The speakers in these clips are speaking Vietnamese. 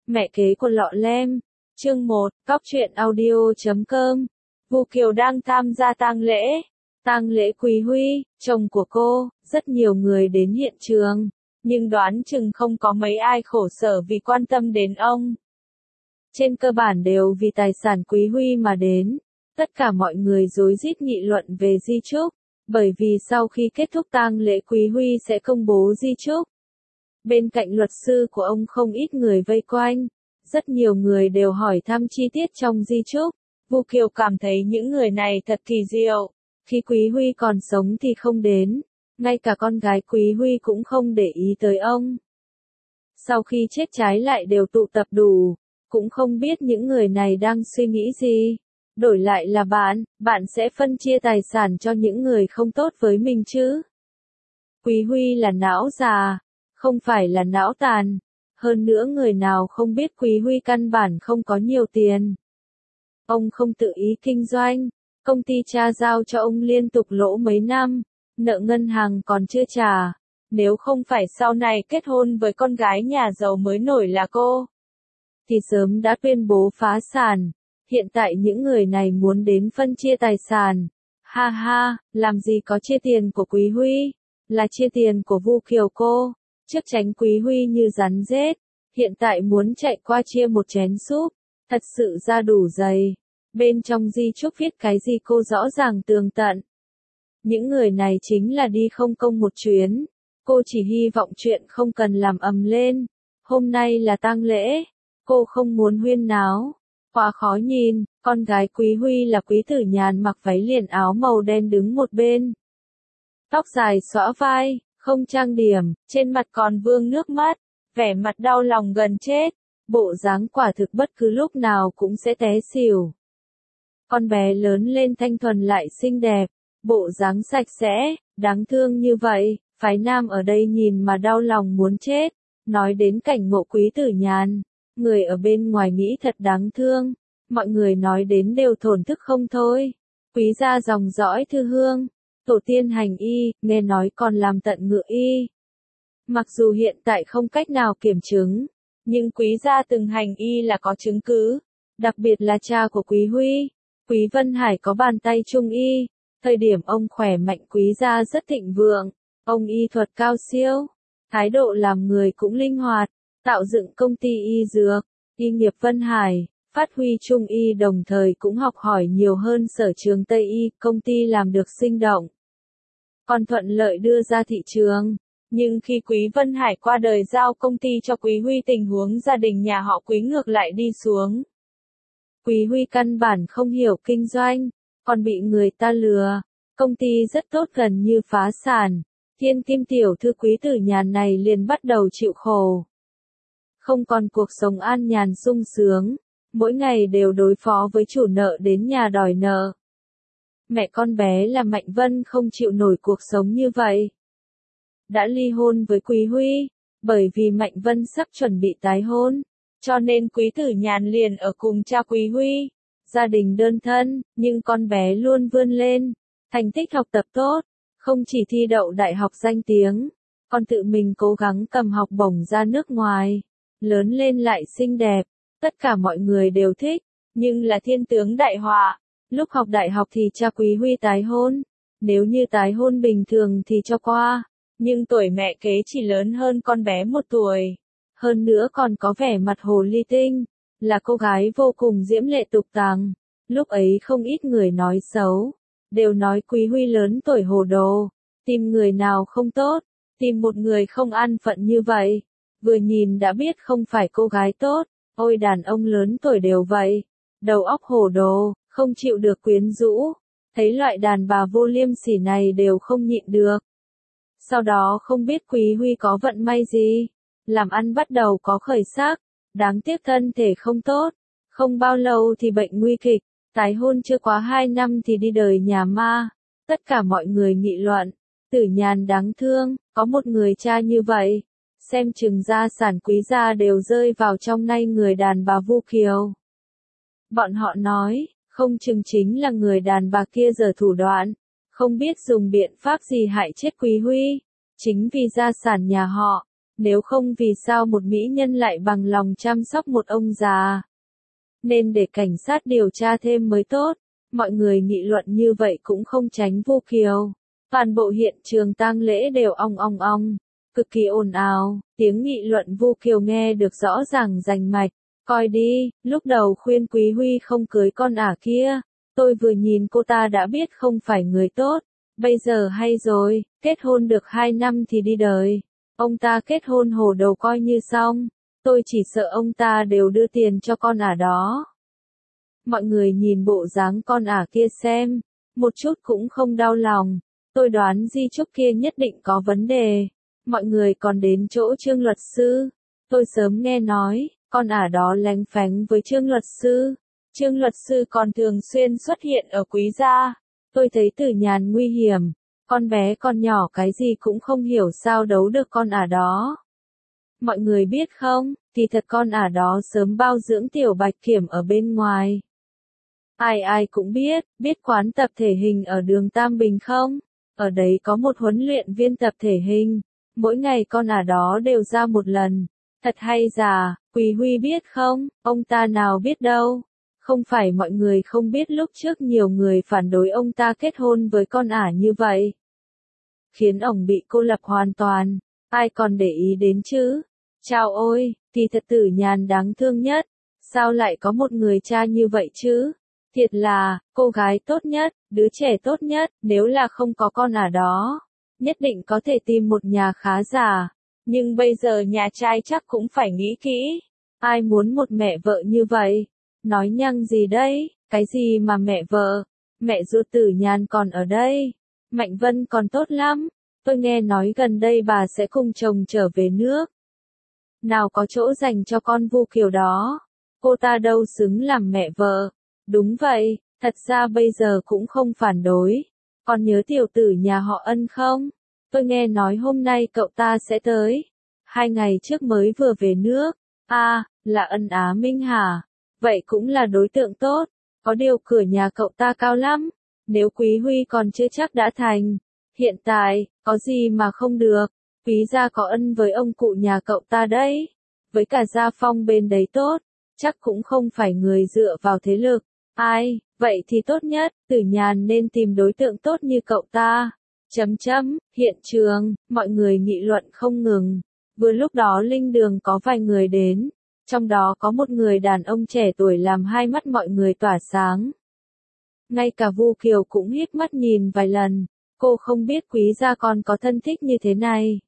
Mẹ kế của Lọ Lem. Chương 1, Cóc truyện audio.com. Vu Kiều đang tham gia tang lễ. Tang lễ Quý Huy, chồng của cô, rất nhiều người đến hiện trường, nhưng đoán chừng không có mấy ai khổ sở vì quan tâm đến ông. Trên cơ bản đều vì tài sản Quý Huy mà đến. Tất cả mọi người rối rít nghị luận về di chúc, bởi vì sau khi kết thúc tang lễ Quý Huy sẽ công bố di chúc. Bên cạnh luật sư của ông không ít người vây quanh, rất nhiều người đều hỏi thăm chi tiết trong di chúc. Vu Kiều cảm thấy những người này thật kỳ diệu, khi Quý Huy còn sống thì không đến, ngay cả con gái Quý Huy cũng không để ý tới ông. Sau khi chết trái lại đều tụ tập đủ, cũng không biết những người này đang suy nghĩ gì. Đổi lại là bạn sẽ phân chia tài sản cho những người không tốt với mình chứ. Quý Huy là não già, không phải là não tàn. Hơn nữa người nào không biết Quý Huy căn bản không có nhiều tiền. Ông không tự ý kinh doanh, công ty cha giao cho ông liên tục lỗ mấy năm, nợ ngân hàng còn chưa trả. Nếu không phải sau này kết hôn với con gái nhà giàu mới nổi là cô, thì sớm đã tuyên bố phá sản. Hiện tại những người này muốn đến phân chia tài sản. Ha ha, làm gì có chia tiền của Quý Huy, là chia tiền của Vu Kiều cô. Trước tránh Quý Huy như rắn rết, hiện tại muốn chạy qua chia một chén súp, thật sự ra đủ dày. Bên trong di chúc viết cái gì cô rõ ràng tường tận. Những người này chính là đi không công một chuyến, cô chỉ hy vọng chuyện không cần làm ầm lên. Hôm nay là tang lễ, cô không muốn huyên náo, quá khó nhìn. Con gái Quý Huy là Quý Tử Nhàn mặc váy liền áo màu đen đứng một bên. Tóc dài xõa vai, không trang điểm, trên mặt còn vương nước mắt, vẻ mặt đau lòng gần chết, bộ dáng quả thực bất cứ lúc nào cũng sẽ té xỉu. Con bé lớn lên thanh thuần lại xinh đẹp, bộ dáng sạch sẽ, đáng thương như vậy, phái nam ở đây nhìn mà đau lòng muốn chết. Nói đến cảnh ngộ Quý Tử Nhàn, người ở bên ngoài nghĩ thật đáng thương, mọi người nói đến đều thổn thức không thôi. Quý gia dòng dõi thư hương, tổ tiên hành y, nghe nói còn làm tận ngựa y. Mặc dù hiện tại không cách nào kiểm chứng, nhưng Quý gia từng hành y là có chứng cứ, đặc biệt là cha của Quý Huy, Quý Vân Hải có bàn tay trung y, thời điểm ông khỏe mạnh Quý gia rất thịnh vượng, ông y thuật cao siêu, thái độ làm người cũng linh hoạt, tạo dựng công ty y dược, y nghiệp Vân Hải, phát huy trung y đồng thời cũng học hỏi nhiều hơn sở trường Tây y, công ty làm được sinh động, còn thuận lợi đưa ra thị trường. Nhưng khi Quý Vân Hải qua đời giao công ty cho Quý Huy, tình huống gia đình nhà họ Quý ngược lại đi xuống. Quý Huy căn bản không hiểu kinh doanh, còn bị người ta lừa, công ty rất tốt gần như phá sản. Thiên kim tiểu thư Quý Tử Nhàn này liền bắt đầu chịu khổ. Không còn cuộc sống an nhàn sung sướng, mỗi ngày đều đối phó với chủ nợ đến nhà đòi nợ. Mẹ con bé là Mạnh Vân không chịu nổi cuộc sống như vậy, đã ly hôn với Quý Huy, bởi vì Mạnh Vân sắp chuẩn bị tái hôn, cho nên Quý Tử Nhàn liền ở cùng cha Quý Huy. Gia đình đơn thân, nhưng con bé luôn vươn lên, thành tích học tập tốt, không chỉ thi đậu đại học danh tiếng, còn tự mình cố gắng cầm học bổng ra nước ngoài, lớn lên lại xinh đẹp, tất cả mọi người đều thích, nhưng là thiên tướng đại họa. Lúc học đại học thì cha Quý Huy tái hôn, nếu như tái hôn bình thường thì cho qua, nhưng tuổi mẹ kế chỉ lớn hơn con bé 1 tuổi, hơn nữa còn có vẻ mặt hồ ly tinh, là cô gái vô cùng diễm lệ tục tằng. Lúc ấy không ít người nói xấu, đều nói Quý Huy lớn tuổi hồ đồ, tìm người nào không tốt, tìm một người không an phận như vậy, vừa nhìn đã biết không phải cô gái tốt. Ôi đàn ông lớn tuổi đều vậy, đầu óc hồ đồ, không chịu được quyến rũ, thấy loại đàn bà vô liêm sỉ này đều không nhịn được. Sau đó không biết Quý Huy có vận may gì, làm ăn bắt đầu có khởi sắc, đáng tiếc thân thể không tốt, không bao lâu thì bệnh nguy kịch, tái hôn chưa quá 2 năm thì đi đời nhà ma. Tất cả mọi người nghị luận, Tử Nhàn đáng thương, có một người cha như vậy, xem chừng gia sản Quý gia đều rơi vào trong tay người đàn bà Vu Kiều. Bọn họ nói, không chừng chính là người đàn bà kia giở thủ đoạn, không biết dùng biện pháp gì hại chết Quý Huy, chính vì gia sản nhà họ, Nếu không vì sao một mỹ nhân lại bằng lòng chăm sóc một ông già. Nên để cảnh sát điều tra thêm mới tốt. Mọi người nghị luận như vậy cũng không tránh Vu Kiều. Toàn bộ hiện trường tang lễ đều ong ong ong, cực kỳ ồn ào, tiếng nghị luận Vu Kiều nghe được rõ ràng rành mạch. Coi đi, lúc đầu khuyên Quý Huy không cưới con ả kia, tôi vừa nhìn cô ta đã biết không phải người tốt. Bây giờ hay rồi, kết hôn được 2 năm thì đi đời. Ông ta kết hôn hồ đầu coi như xong. Tôi chỉ sợ ông ta đều đưa tiền cho con ả đó. Mọi người nhìn bộ dáng con ả kia xem, một chút cũng không đau lòng. Tôi đoán di chúc kia nhất định có vấn đề. Mọi người còn đến chỗ Trương luật sư. Tôi sớm nghe nói, con ả đó lánh phánh với Trương luật sư. Trương luật sư còn thường xuyên xuất hiện ở Quý gia. Tôi thấy Tử Nhàn nguy hiểm. Con bé con nhỏ cái gì cũng không hiểu sao đấu được con ả đó. Mọi người biết không, thì thật con ả đó sớm bao dưỡng Tiểu Bạch Kiểm ở bên ngoài. Ai ai cũng biết quán tập thể hình ở đường Tam Bình không? Ở đấy có một huấn luyện viên tập thể hình. Mỗi ngày con ả đó đều ra một lần. Thật hay giả, Quý Huy biết không? Ông ta nào biết đâu. Không phải mọi người không biết lúc trước nhiều người phản đối ông ta kết hôn với con ả như vậy. Khiến ổng bị cô lập hoàn toàn. Ai còn để ý đến chứ? Chao ôi, thì thật Tử Nhàn đáng thương nhất. Sao lại có một người cha như vậy chứ? Thiệt là, cô gái tốt nhất, đứa trẻ tốt nhất, nếu là không có con ả đó. Nhất định có thể tìm một nhà khá giả. Nhưng bây giờ nhà trai chắc cũng phải nghĩ kỹ. Ai muốn một mẹ vợ như vậy? Nói nhăng gì đấy? Cái gì mà mẹ vợ? Mẹ ruột Tử Nhàn còn ở đây. Mạnh Vân còn tốt lắm. Tôi nghe nói gần đây bà sẽ cùng chồng trở về nước. Nào có chỗ dành cho con Vu Kiều đó. Cô ta đâu xứng làm mẹ vợ. Đúng vậy, thật ra bây giờ cũng không phản đối. Còn nhớ tiểu tử nhà họ Ân không? Tôi nghe nói hôm nay cậu ta sẽ tới. 2 ngày trước mới vừa về nước. À, là Ân Á Minh hả? Vậy cũng là đối tượng tốt. Có điều cửa nhà cậu ta cao lắm. Nếu Quý Huy còn chưa chắc đã thành. Hiện tại, có gì mà không được. Quý gia có ân với ông cụ nhà cậu ta đấy. Với cả gia phong bên đấy tốt. Chắc cũng không phải người dựa vào thế lực. Ai, vậy thì tốt nhất, Tử Nhàn nên tìm đối tượng tốt như cậu ta. Hiện trường, mọi người nghị luận không ngừng. Vừa lúc đó Linh Đường có vài người đến. Trong đó có một người đàn ông trẻ tuổi làm hai mắt mọi người tỏa sáng. Ngay cả Vu Kiều cũng híp mắt nhìn vài lần. Cô không biết Quý gia còn có thân thích như thế này.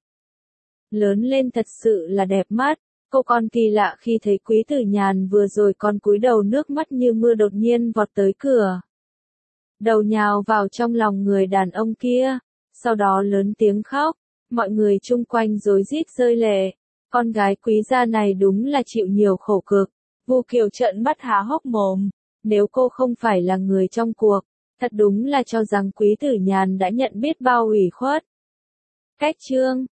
Lớn lên thật sự là đẹp mắt. Cô còn kỳ lạ khi thấy Quý Tử Nhàn vừa rồi còn cúi đầu nước mắt như mưa đột nhiên vọt tới cửa. Đầu nhào vào trong lòng người đàn ông kia, sau đó lớn tiếng khóc, mọi người chung quanh rối rít rơi lệ. Con gái Quý gia này đúng là chịu nhiều khổ cực. Vu Kiều trợn mắt há hốc mồm, nếu cô không phải là người trong cuộc, thật đúng là cho rằng Quý Tử Nhàn đã nhận biết bao ủy khuất. Cách chương